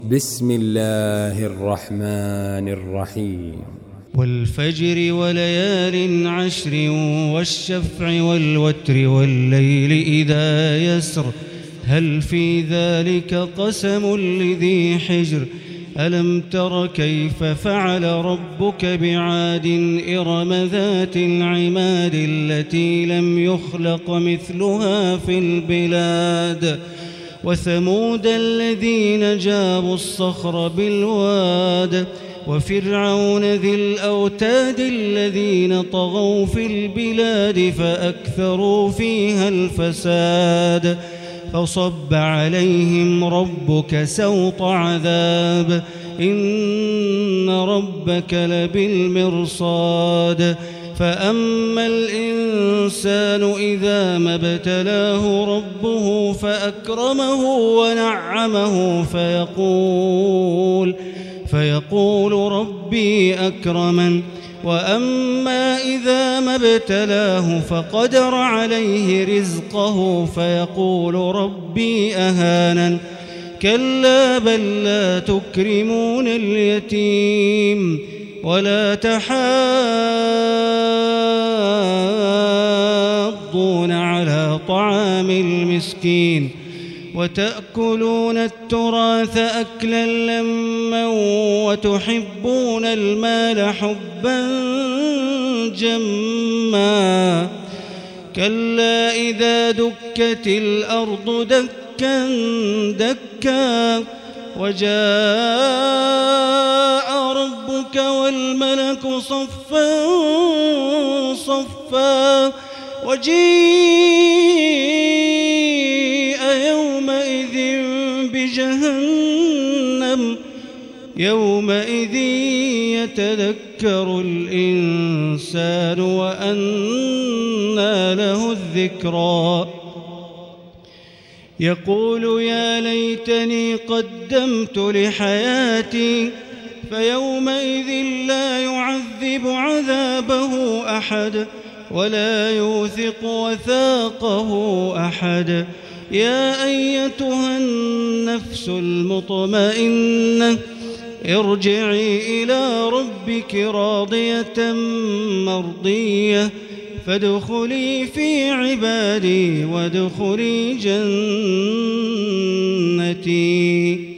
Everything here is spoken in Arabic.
بسم الله الرحمن الرحيم. والفجر وليال عشر والشفع والوتر والليل إذا يسر هل في ذلك قسم لذي حجر ألم تر كيف فعل ربك بعاد إرم ذات العماد التي لم يخلق مثلها في البلاد وثمود الذين جابوا الصخر بالواد وفرعون ذي الأوتاد الذين طغوا في البلاد فأكثروا فيها الفساد فصب عليهم ربك سوط عذاب إن ربك لبالمرصاد فأما الإنسان إذا ما ابتلاه ربه فأكرمه ونعمه فيقول ربي أكرمن وأما إذا ما ابتلاه فقدر عليه رزقه فيقول ربي أهانن كلا بل لا تكرمون اليتيم ولا تحاضون على طعام المسكين وتأكلون التراث أكلا لما وتحبون المال حبا جما كلا إذا دكت الأرض دكا دكا وجاء ربك والملك صفا صفا وجيء يومئذ بجهنم يومئذ يتذكر الإنسان وأنى له الذكرى يقول يا ليتني قدمت لحياتي فيومئذ لا يعذب عذابه أحد ولا يوثق وثاقه أحد يا أيتها النفس المطمئنة ارجعي إلى ربك راضية مرضية فادخلي في عبادي وادخلي جنتي.